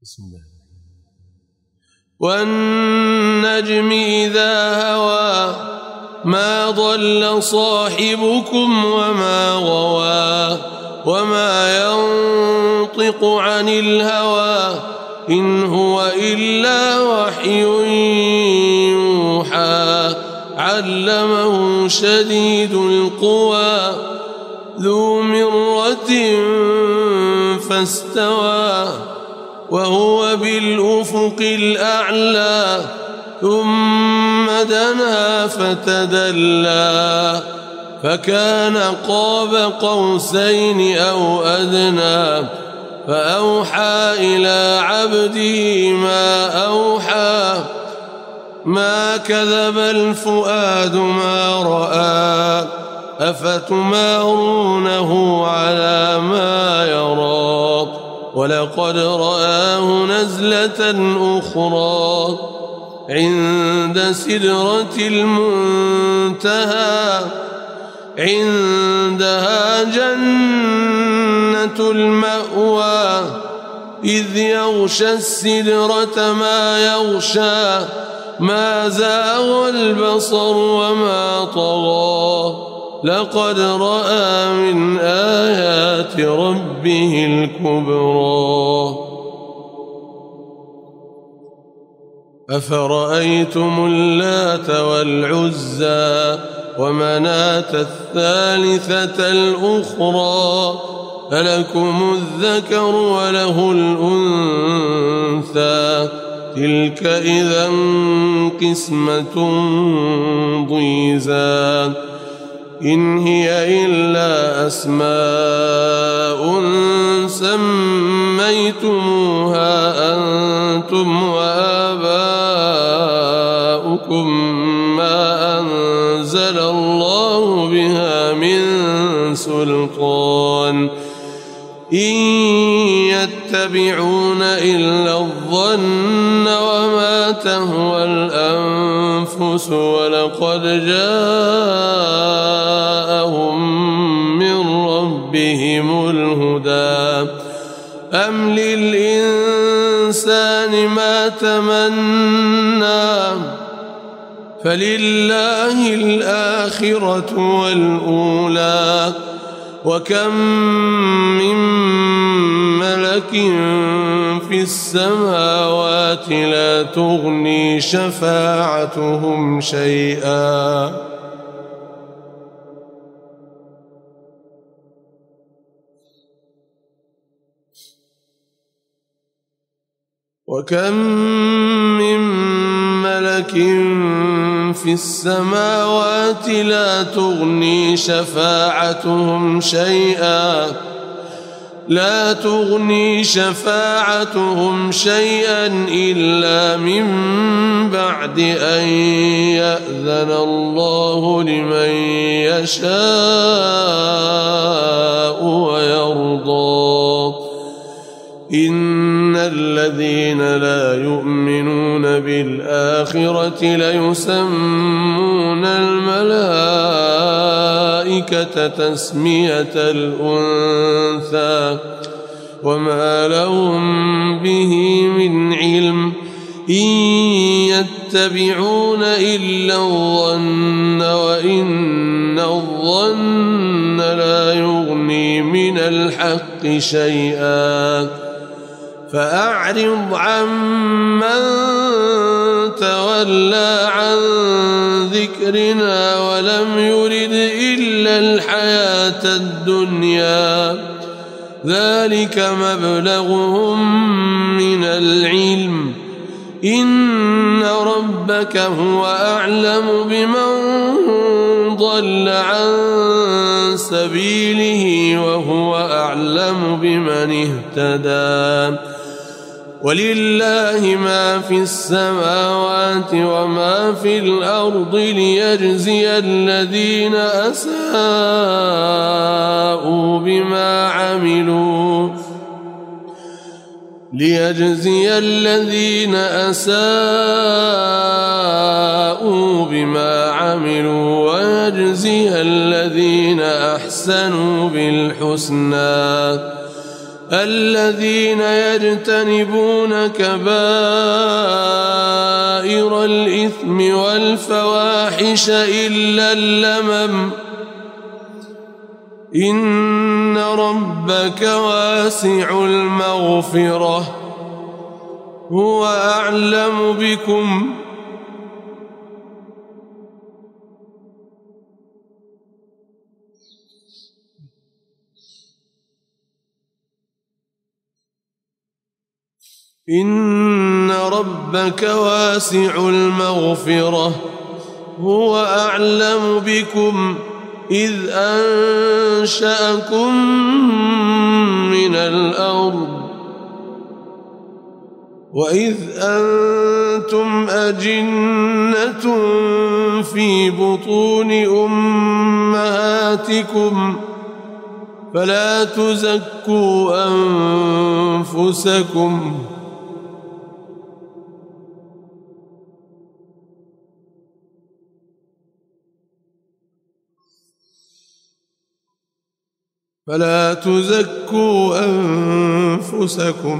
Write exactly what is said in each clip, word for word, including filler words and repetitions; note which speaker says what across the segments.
Speaker 1: بسم الله. والنجم إذا هوى ما ضل صاحبكم وما غوى وما ينطق عن الهوى إن هو إلا وحي يوحى علمه شديد القوى ذو مرة فاستوى وهو بالأفق الأعلى ثم دنا فتدلى فكان قاب قوسين أو أدنى فأوحى إلى عبده ما أوحى ما كذب الفؤاد ما رأى أفتمارونه على ما يرى ولقد رآه نزلة أخرى عند سدرة المنتهى عندها جنة المأوى إذ يغشى السدرة ما يغشى ما زاغ البصر وما طغى لقد رأى من آيات ربه الكبرى أفرأيتم اللات والعزى ومناة الثالثة الأخرى ألكم الذكر وله الأنثى تلك إذا قسمة ضيزى إن هي إلا أسماء سميتموها أنتم وآباؤكم ما أنزل الله بها من سلطان إن يتبعون إلا الظن وما تهوى الأنفس ولقد جاءهم من ربهم الهدى أم للإنسان ما تمنى فلله الآخرة والأولى وكم من ملك في السماوات لا تغني شفاعتهم شيئا وكم من ملك في السماوات لا تغني شفاعتهم شيئا لا تغني شفاعتهم شيئا إلا من بعد أن يأذن الله لمن يشاء ويرضى إن الذين لا يؤمنون بالآخرة ليسمون الملائكة تسمية الأنثى وما لهم به من علم إن يتبعون إلا الظن وإن الظن لا يغني من الحق شيئا فأعرض عمن تولى عن ذكرنا ولم يرد إلا الحياة الدنيا ذلك مبلغهم من العلم إن ربك هو أعلم بمن ضل عن سبيله وهو أعلم بمن اهتدى ولله ما في السماوات وما في الأرض ليجزي الذين أساءوا بما عملوا ليجزي الذين أساءوا بما عملوا ويجزي الذين أحسنوا بالحسنى الذين يجتنبون كبائر الإثم والفواحش إلا اللمم إن ربك واسع المغفرة هو أعلم بكم إن ربك واسع المغفرة هو أعلم بكم إذ أنشأكم من الأرض وإذ أنتم أجنة في بطون أمهاتكم فلا تزكوا أنفسكم فلا تزكوا أنفسكم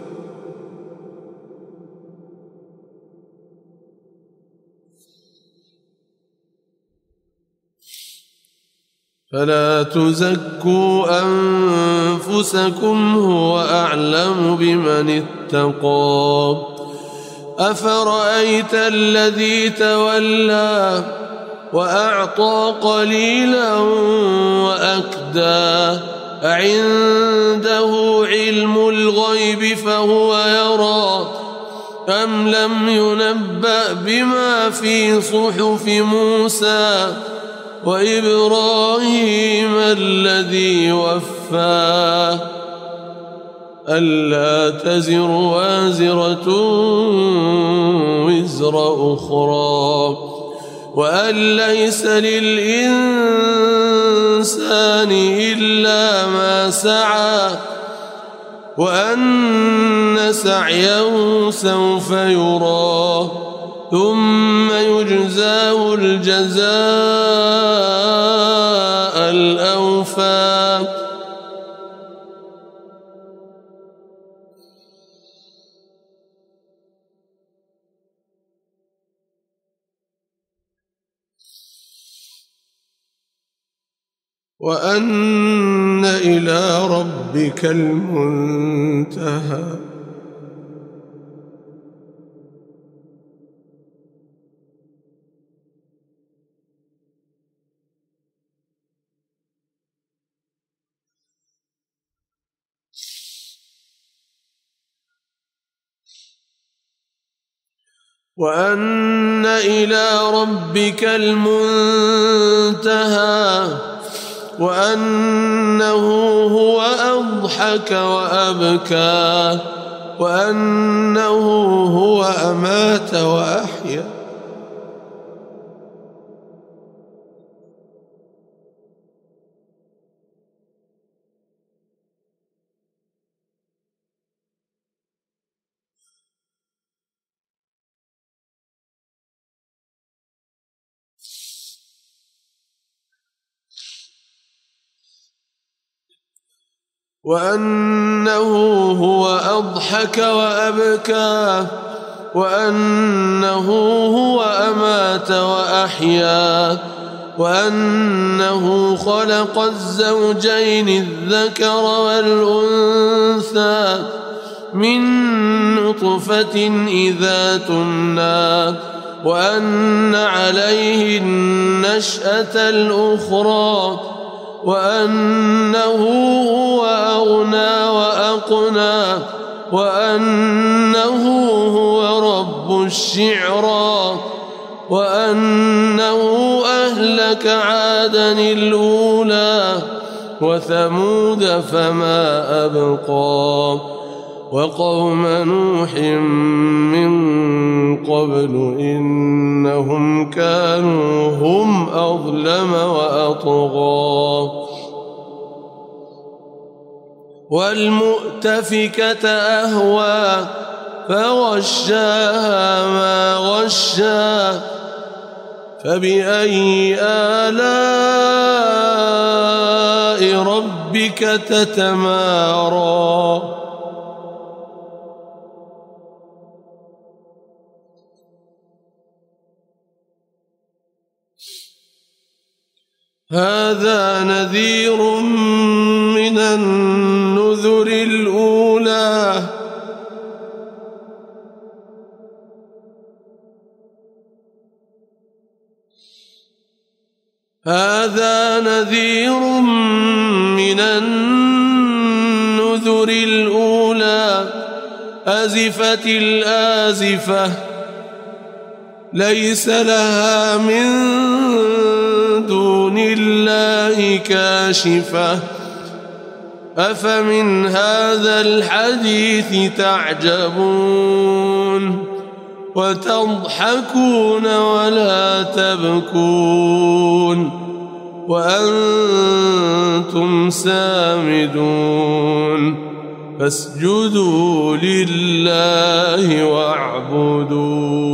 Speaker 1: فلا تزكوا أنفسكم هو أعلم بمن اتقى أفرأيت الذي تولى وأعطى قليلا وأكدى أعنده علم الغيب فهو يرى أم لم ينبأ بما في صحف موسى وإبراهيم الذي وفى ألا تزر وازرة وزر أخرى وأن ليس للإنسان إلا ما سعى وأن سعيه سوف يرى ثم يجزاه الجزاء الأوفى وأن إلى ربك المنتهى وأن إلى ربك المنتهى وأنه هو أضحك وأبكى وأنه هو أمات وأحيا وأنه هو أضحك وأبكى وأنه هو أمات وأحيا وأنه خلق الزوجين الذكر والأنثى من نطفة إذا تمنى وأن عليه النشأة الأخرى وأنه هو أغنى وأقنى وأنه هو رب الشعرى وأنه أهلك عادا الأولى وثمود فما أبقى وقوم نوح من قبل إنهم كانوا هم أظلم وأطغى والمؤتفكة أهوى فغشاها ما غشى فبأي آلاء ربك تتمارى هذا نذير من النذر الأولى هذا نذير من النذر الأولى أزفت الآزفة ليس لها من دون الله كاشفة أفمن هذا الحديث تعجبون وتضحكون ولا تبكون وأنتم سامدون فاسجدوا لله واعبدوا